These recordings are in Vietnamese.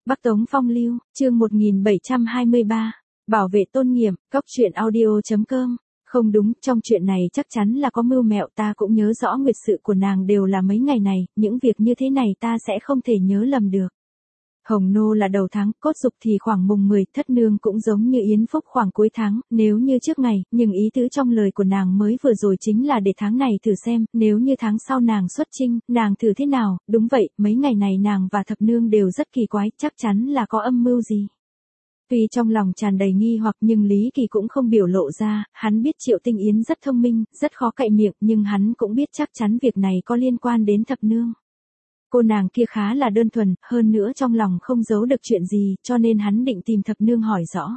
Bắc Tống Phong Lưu, chương 1723, bảo vệ tôn nghiêm, Cóc truyện audio.com. Không đúng, trong chuyện này chắc chắn là có mưu mẹo, ta cũng nhớ rõ nguyệt sự của nàng đều là mấy ngày này, những việc như thế này ta sẽ không thể nhớ lầm được. Hồng Nô là đầu tháng, Cốt Dục thì khoảng mùng 10, Thất Nương cũng giống như Yến Phúc khoảng cuối tháng, nếu như trước ngày, nhưng ý tứ trong lời của nàng mới vừa rồi chính là để tháng này thử xem, nếu như tháng sau nàng xuất chinh, nàng thử thế nào, đúng vậy, mấy ngày này nàng và Thập Nương đều rất kỳ quái, chắc chắn là có âm mưu gì. Tuy trong lòng tràn đầy nghi hoặc nhưng Lý Kỳ cũng không biểu lộ ra, hắn biết Triệu Tinh Yến rất thông minh, rất khó cậy miệng, nhưng hắn cũng biết chắc chắn việc này có liên quan đến Thập Nương. Cô nàng kia khá là đơn thuần, hơn nữa trong lòng không giấu được chuyện gì, cho nên hắn định tìm Thập Nương hỏi rõ.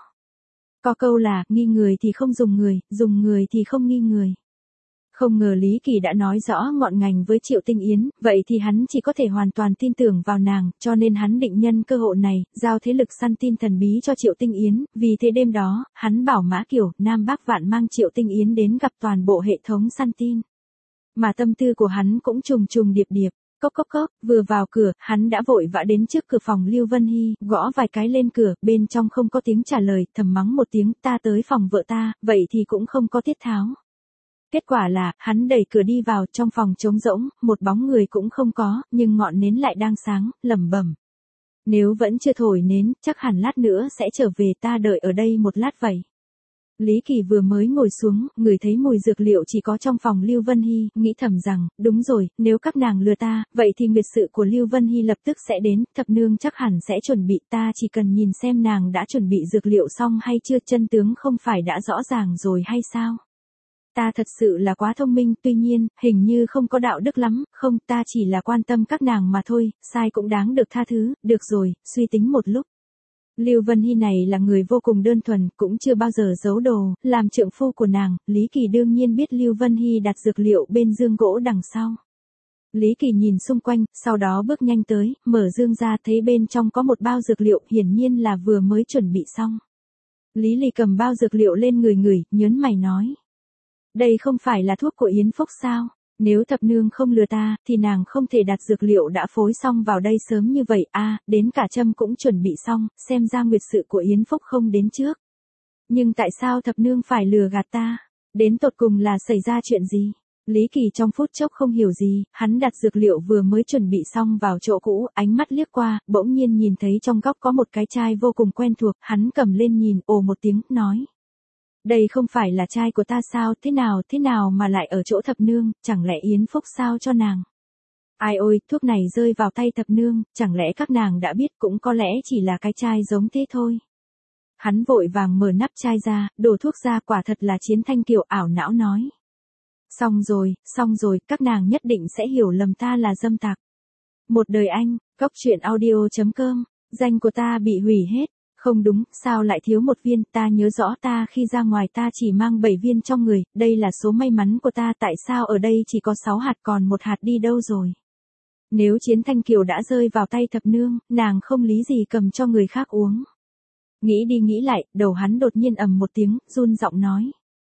Có câu là, nghi người thì không dùng người thì không nghi người. Không ngờ Lý Kỳ đã nói rõ ngọn ngành với Triệu Tinh Yến, vậy thì hắn chỉ có thể hoàn toàn tin tưởng vào nàng, cho nên hắn định nhân cơ hội này, giao thế lực săn tin thần bí cho Triệu Tinh Yến, vì thế đêm đó, hắn bảo Mã Kiều, Nam Bắc Vạn mang Triệu Tinh Yến đến gặp toàn bộ hệ thống săn tin. Mà tâm tư của hắn cũng trùng trùng điệp điệp. Cốc cốc cốc, vừa vào cửa, hắn đã vội vã đến trước cửa phòng Lưu Vân Hy, gõ vài cái lên cửa, bên trong không có tiếng trả lời, thầm mắng một tiếng, ta tới phòng vợ ta, vậy thì cũng không có tiết tháo. Kết quả là, hắn đẩy cửa đi vào, trong phòng trống rỗng, một bóng người cũng không có, nhưng ngọn nến lại đang sáng, lẩm bẩm. Nếu vẫn chưa thổi nến, chắc hẳn lát nữa sẽ trở về, ta đợi ở đây một lát vậy. Lý Kỳ vừa mới ngồi xuống, ngửi thấy mùi dược liệu chỉ có trong phòng Lưu Vân Hy, nghĩ thầm rằng, đúng rồi, nếu các nàng lừa ta, vậy thì nguyệt sự của Lưu Vân Hy lập tức sẽ đến, Thập Nương chắc hẳn sẽ chuẩn bị, ta chỉ cần nhìn xem nàng đã chuẩn bị dược liệu xong hay chưa, chân tướng không phải đã rõ ràng rồi hay sao? Ta thật sự là quá thông minh, tuy nhiên, hình như không có đạo đức lắm, không, ta chỉ là quan tâm các nàng mà thôi, sai cũng đáng được tha thứ, được rồi, suy tính một lúc. Lưu Vân Hy này là người vô cùng đơn thuần, cũng chưa bao giờ giấu đồ, làm trượng phu của nàng, Lý Kỳ đương nhiên biết Lưu Vân Hy đặt dược liệu bên dương gỗ đằng sau. Lý Kỳ nhìn xung quanh, sau đó bước nhanh tới, mở dương ra thấy bên trong có một bao dược liệu, hiển nhiên là vừa mới chuẩn bị xong. Lý Lì cầm bao dược liệu lên ngửi, nhớn mày nói. Đây không phải là thuốc của Yến Phúc sao? Nếu Thập Nương không lừa ta, thì nàng không thể đặt dược liệu đã phối xong vào đây sớm như vậy, đến cả châm cũng chuẩn bị xong, xem ra nguyệt sự của Yến Phúc không đến trước. Nhưng tại sao Thập Nương phải lừa gạt ta? Đến tột cùng là xảy ra chuyện gì? Lý Kỳ trong phút chốc không hiểu gì, hắn đặt dược liệu vừa mới chuẩn bị xong vào chỗ cũ, ánh mắt liếc qua, bỗng nhiên nhìn thấy trong góc có một cái chai vô cùng quen thuộc, hắn cầm lên nhìn, ồ một tiếng, nói. Đây không phải là trai của ta sao, thế nào mà lại ở chỗ Thập Nương, chẳng lẽ Yến Phúc sao cho nàng? Ai ôi, thuốc này rơi vào tay Thập Nương, chẳng lẽ các nàng đã biết, cũng có lẽ chỉ là cái chai giống thế thôi. Hắn vội vàng mở nắp chai ra, đổ thuốc ra, quả thật là Chiến Thanh Kiều ảo não nói. Xong rồi, các nàng nhất định sẽ hiểu lầm ta là dâm tặc. Một đời anh, Cóc truyện audio.com, danh của ta bị hủy hết. Không đúng, sao lại thiếu một viên, ta nhớ rõ ta khi ra ngoài ta chỉ mang 7 viên trong người, đây là số may mắn của ta, tại sao ở đây chỉ có 6 hạt, còn một hạt đi đâu rồi? Nếu Chiến Thanh Kiều đã rơi vào tay Thập Nương, nàng không lý gì cầm cho người khác uống. Nghĩ đi nghĩ lại, đầu hắn đột nhiên ầm một tiếng, run giọng nói.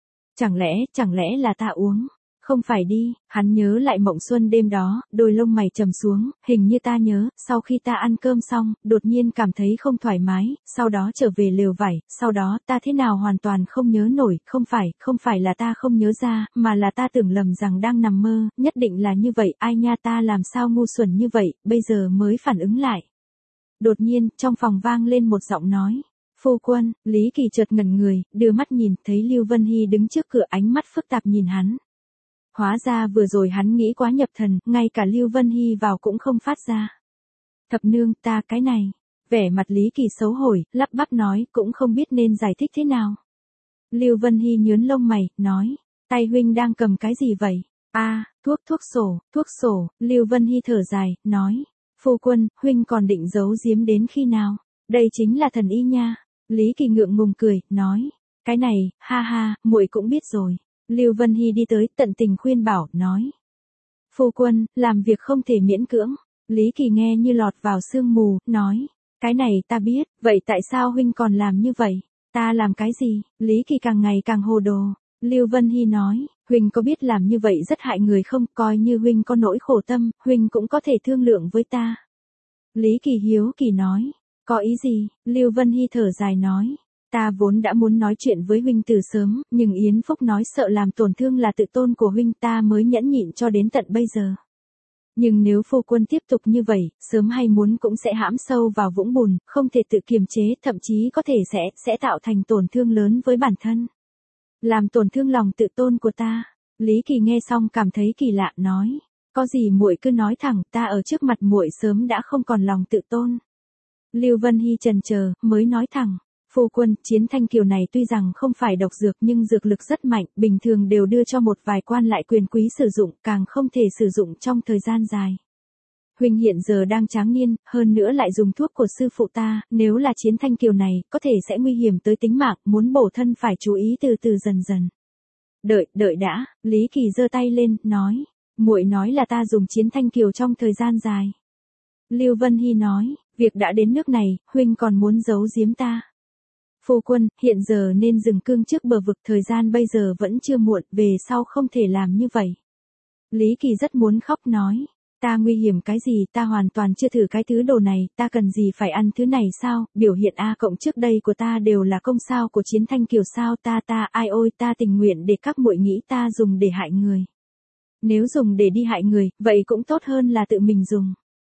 Chẳng lẽ là ta uống? Không phải đi, hắn nhớ lại mộng xuân đêm đó, đôi lông mày trầm xuống, hình như ta nhớ, sau khi ta ăn cơm xong, đột nhiên cảm thấy không thoải mái, sau đó trở về lều vải, sau đó ta thế nào hoàn toàn không nhớ nổi, không phải là ta không nhớ ra, mà là ta tưởng lầm rằng đang nằm mơ, nhất định là như vậy, ai nha ta làm sao ngu xuẩn như vậy, bây giờ mới phản ứng lại. Đột nhiên, trong phòng vang lên một giọng nói. Phu quân, Lý Kỳ chợt ngẩn người, đưa mắt nhìn, thấy Lưu Vân Hy đứng trước cửa, ánh mắt phức tạp nhìn hắn. Hóa ra vừa rồi hắn nghĩ quá nhập thần, ngay cả Lưu Vân Hy vào cũng không phát ra. Thập Nương, ta cái này. Vẻ mặt Lý Kỳ xấu hổ, lắp bắp nói, cũng không biết nên giải thích thế nào. Lưu Vân Hy nhớn lông mày, nói, tay huynh đang cầm cái gì vậy? Thuốc sổ, Lưu Vân Hy thở dài, nói, phu quân, huynh còn định giấu giếm đến khi nào? Đây chính là thần y nha. Lý Kỳ ngượng ngùng cười, nói, cái này, ha, muội cũng biết rồi. Lưu Vân Hy đi tới, tận tình khuyên bảo, nói. Phu quân, làm việc không thể miễn cưỡng. Lý Kỳ nghe như lọt vào sương mù, nói. Cái này ta biết, vậy tại sao huynh còn làm như vậy? Ta làm cái gì? Lý Kỳ càng ngày càng hồ đồ. Lưu Vân Hy nói, huynh có biết làm như vậy rất hại người không? Coi như huynh có nỗi khổ tâm, huynh cũng có thể thương lượng với ta. Lý Kỳ hiếu kỳ nói. Có ý gì? Lưu Vân Hy thở dài nói. Ta vốn đã muốn nói chuyện với huynh từ sớm, nhưng Yến Phúc nói sợ làm tổn thương là tự tôn của huynh, ta mới nhẫn nhịn cho đến tận bây giờ. Nhưng nếu phu quân tiếp tục như vậy, sớm hay muốn cũng sẽ hãm sâu vào vũng bùn, không thể tự kiềm chế, thậm chí có thể sẽ tạo thành tổn thương lớn với bản thân. Làm tổn thương lòng tự tôn của ta. Lý Kỳ nghe xong cảm thấy kỳ lạ, nói. Có gì muội cứ nói thẳng, ta ở trước mặt muội sớm đã không còn lòng tự tôn. Lưu Vân Hy chần chờ, mới nói thẳng. Phu quân, Chiến Thanh Kiều này tuy rằng không phải độc dược nhưng dược lực rất mạnh, bình thường đều đưa cho một vài quan lại quyền quý sử dụng, càng không thể sử dụng trong thời gian dài. Huynh hiện giờ đang tráng niên, hơn nữa lại dùng thuốc của sư phụ ta, nếu là Chiến Thanh Kiều này, có thể sẽ nguy hiểm tới tính mạng, muốn bổ thân phải chú ý từ từ dần dần. Đợi đã, Lý Kỳ giơ tay lên, nói. Muội nói là ta dùng Chiến Thanh Kiều trong thời gian dài. Lưu Vân Hy nói, việc đã đến nước này, huynh còn muốn giấu giếm ta. Phu quân, hiện giờ nên dừng cương trước bờ vực, thời gian bây giờ vẫn chưa muộn, về sau không thể làm như vậy. Lý Kỳ rất muốn khóc, nói. Ta nguy hiểm cái gì, ta hoàn toàn chưa thử cái thứ đồ này, ta cần gì phải ăn thứ này sao, biểu hiện A cộng trước đây của ta đều là công sao của Chiến Thanh Kiều sao, ai ôi, ta tình nguyện để các muội nghĩ ta dùng để hại người. Nếu dùng để đi hại người, vậy cũng tốt hơn là tự mình dùng.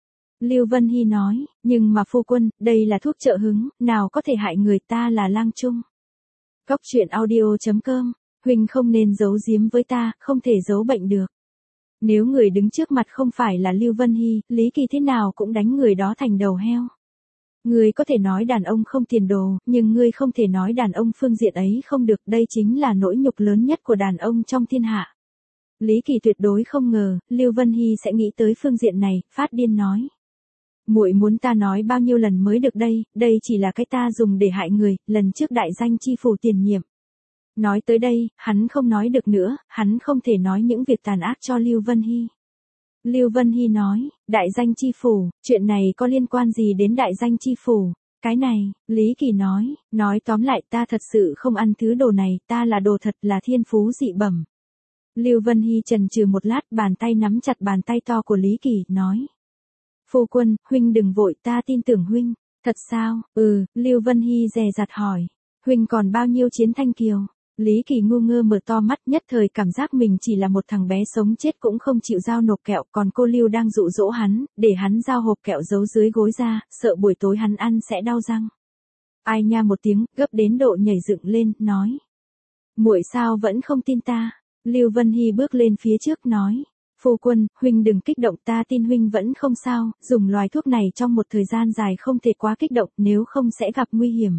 Lưu Vân Hy nói, nhưng mà phu quân, đây là thuốc trợ hứng, nào có thể hại người, ta là lang trung. Cóc truyện audio.com, huynh không nên giấu giếm với ta, không thể giấu bệnh được. Nếu người đứng trước mặt không phải là Lưu Vân Hy, Lý Kỳ thế nào cũng đánh người đó thành đầu heo. Ngươi có thể nói đàn ông không tiền đồ, nhưng ngươi không thể nói đàn ông phương diện ấy không được, đây chính là nỗi nhục lớn nhất của đàn ông trong thiên hạ. Lý Kỳ tuyệt đối không ngờ, Lưu Vân Hy sẽ nghĩ tới phương diện này, phát điên nói. Muội muốn ta nói bao nhiêu lần mới được đây chỉ là cái ta dùng để hại người, lần trước đại danh chi phủ tiền nhiệm. Nói tới đây, hắn không nói được nữa, hắn không thể nói những việc tàn ác cho Lưu Vân Hy. Lưu Vân Hy nói, đại danh chi phủ, chuyện này có liên quan gì đến đại danh chi phủ? Cái này, Lý Kỳ nói tóm lại ta thật sự không ăn thứ đồ này, ta là đồ thật, là thiên phú dị bẩm. Lưu Vân Hy chần chừ một lát, bàn tay nắm chặt bàn tay to của Lý Kỳ, nói. Phu quân, huynh đừng vội, ta tin tưởng huynh. Thật sao? Lưu Vân Hy dè dặt hỏi. Huynh còn bao nhiêu Chiến Thanh Kiều? Lý Kỳ ngu ngơ mở to mắt, nhất thời cảm giác mình chỉ là một thằng bé sống chết cũng không chịu giao nộp kẹo, còn cô Lưu đang dụ dỗ hắn, để hắn giao hộp kẹo giấu dưới gối ra, sợ buổi tối hắn ăn sẽ đau răng. Ai nha một tiếng, gấp đến độ nhảy dựng lên, nói. Muội sao vẫn không tin ta? Lưu Vân Hy bước lên phía trước nói. Phu quân, huynh đừng kích động, ta tin huynh vẫn không sao, dùng loại thuốc này trong một thời gian dài không thể quá kích động, nếu không sẽ gặp nguy hiểm.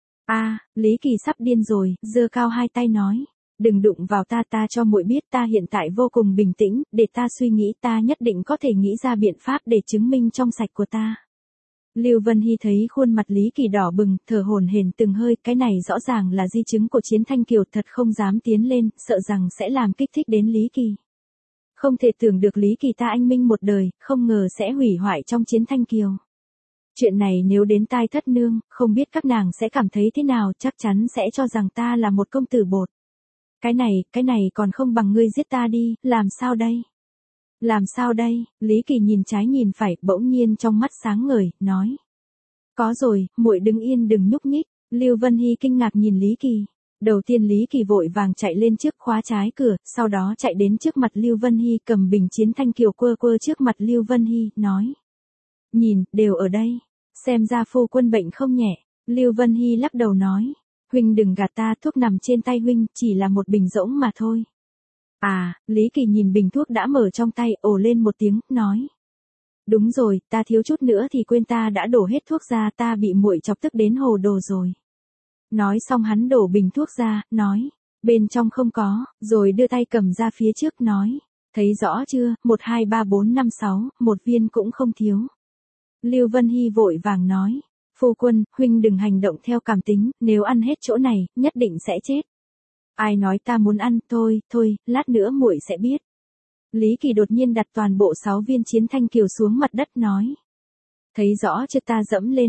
Lý Kỳ sắp điên rồi, giơ cao hai tay nói. Đừng đụng vào ta cho muội biết ta hiện tại vô cùng bình tĩnh, để ta suy nghĩ, ta nhất định có thể nghĩ ra biện pháp để chứng minh trong sạch của ta. Lưu Vân Hy thấy khuôn mặt Lý Kỳ đỏ bừng, thở hổn hển từng hơi, cái này rõ ràng là di chứng của Chiến Thanh Kiều, thật không dám tiến lên, sợ rằng sẽ làm kích thích đến Lý Kỳ. Không thể tưởng được Lý Kỳ ta anh minh một đời, không ngờ sẽ hủy hoại trong Chiến Thanh Kiều. Chuyện này nếu đến tai thất nương, không biết các nàng sẽ cảm thấy thế nào, chắc chắn sẽ cho rằng ta là một công tử bột. Cái này còn không bằng ngươi giết ta đi, làm sao đây? Làm sao đây? Lý Kỳ nhìn trái nhìn phải, bỗng nhiên trong mắt sáng ngời, nói. Có rồi, muội đứng yên đừng nhúc nhích. Lưu Vân Hy kinh ngạc nhìn Lý Kỳ. Đầu tiên Lý Kỳ vội vàng chạy lên trước khóa trái cửa, sau đó chạy đến trước mặt Lưu Vân Hy, cầm bình Chiến Thanh Kiều quơ trước mặt Lưu Vân Hy, nói. Nhìn, đều ở đây. Xem ra phu quân bệnh không nhẹ. Lưu Vân Hy lắc đầu nói. Huynh đừng gạt ta, thuốc nằm trên tay huynh, chỉ là một bình rỗng mà thôi. Lý Kỳ nhìn bình thuốc đã mở trong tay, ồ lên một tiếng, nói. Đúng rồi, ta thiếu chút nữa thì quên, ta đã đổ hết thuốc ra, ta bị muội chọc tức đến hồ đồ rồi. Nói xong hắn đổ bình thuốc ra, nói. Bên trong không có, rồi đưa tay cầm ra phía trước, nói. Thấy rõ chưa, 1 2 3 4 5 6, một viên cũng không thiếu. Lưu Vân Hy vội vàng nói. Phu quân, huynh đừng hành động theo cảm tính, nếu ăn hết chỗ này, nhất định sẽ chết. Ai nói ta muốn ăn, thôi, lát nữa muội sẽ biết. Lý Kỳ đột nhiên đặt toàn bộ 6 viên Chiến Thanh Kiều xuống mặt đất, nói. Thấy rõ chưa, ta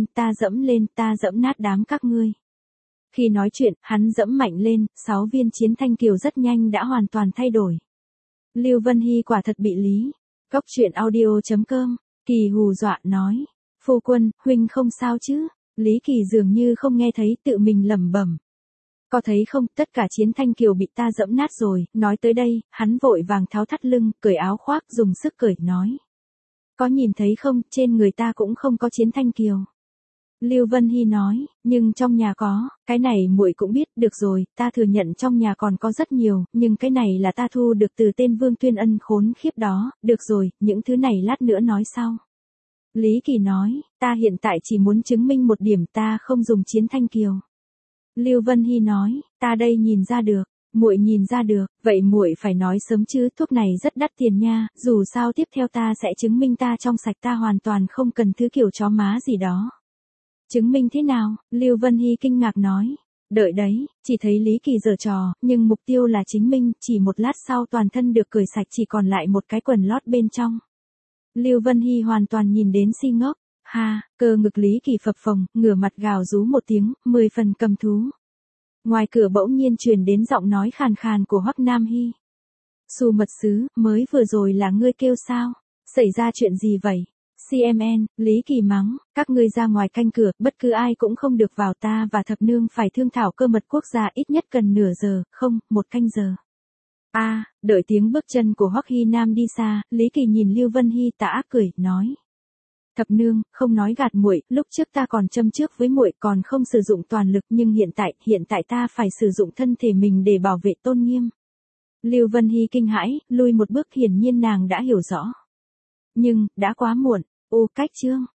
dẫm nát đám các ngươi. Khi nói chuyện, hắn dẫm mạnh lên, 6 viên Chiến Thanh Kiều rất nhanh đã hoàn toàn thay đổi. Lưu Vân Hy quả thật bị Lý. Cóc truyện audio.com, Kỳ hù dọa, nói. Phu quân, huynh không sao chứ? Lý Kỳ dường như không nghe thấy, tự mình lẩm bẩm. Có thấy không, tất cả Chiến Thanh Kiều bị ta dẫm nát rồi. Nói tới đây, hắn vội vàng tháo thắt lưng, cởi áo khoác, dùng sức cởi, nói. Có nhìn thấy không, trên người ta cũng không có Chiến Thanh Kiều. Lưu Vân Hy nói, nhưng trong nhà có, cái này muội cũng biết, được rồi, ta thừa nhận trong nhà còn có rất nhiều, nhưng cái này là ta thu được từ tên Vương Tuyên Ân khốn khiếp đó, được rồi, những thứ này lát nữa nói sau. Lý Kỳ nói, ta hiện tại chỉ muốn chứng minh một điểm, ta không dùng Chiến Thanh Kiều. Lưu Vân Hy nói, ta đây nhìn ra được. Muội nhìn ra được, vậy muội phải nói sớm chứ, thuốc này rất đắt tiền nha, dù sao tiếp theo ta sẽ chứng minh ta trong sạch, ta hoàn toàn không cần thứ kiểu chó má gì đó. Chứng minh thế nào? Lưu Vân Hy kinh ngạc nói. Đợi đấy, chỉ thấy Lý Kỳ giở trò, nhưng mục tiêu là chính minh, chỉ một lát sau toàn thân được cởi sạch, chỉ còn lại một cái quần lót bên trong. Lưu Vân Hy hoàn toàn nhìn đến si ngốc. Ha, cơ ngực Lý Kỳ phập phồng, ngửa mặt gào rú một tiếng, 10 phần cầm thú. Ngoài cửa bỗng nhiên truyền đến giọng nói khàn khàn của Hoắc Nam Hy. Xu mật sứ, mới vừa rồi là ngươi kêu sao? Xảy ra chuyện gì vậy? CMN, Lý Kỳ mắng, các ngươi ra ngoài canh cửa, bất cứ ai cũng không được vào, ta và thập nương phải thương thảo cơ mật quốc gia, ít nhất cần nửa giờ, không, 1 canh giờ. Đợi tiếng bước chân của Hoắc Hy Nam đi xa, Lý Kỳ nhìn Lưu Vân Hy tà ác cười, nói. Thập nương, không nói gạt muội, lúc trước ta còn châm trước với muội, còn không sử dụng toàn lực, nhưng hiện tại ta phải sử dụng thân thể mình để bảo vệ tôn nghiêm. Lưu Vân Hy kinh hãi, lui một bước, hiển nhiên nàng đã hiểu rõ. Nhưng, đã quá muộn. Cách chương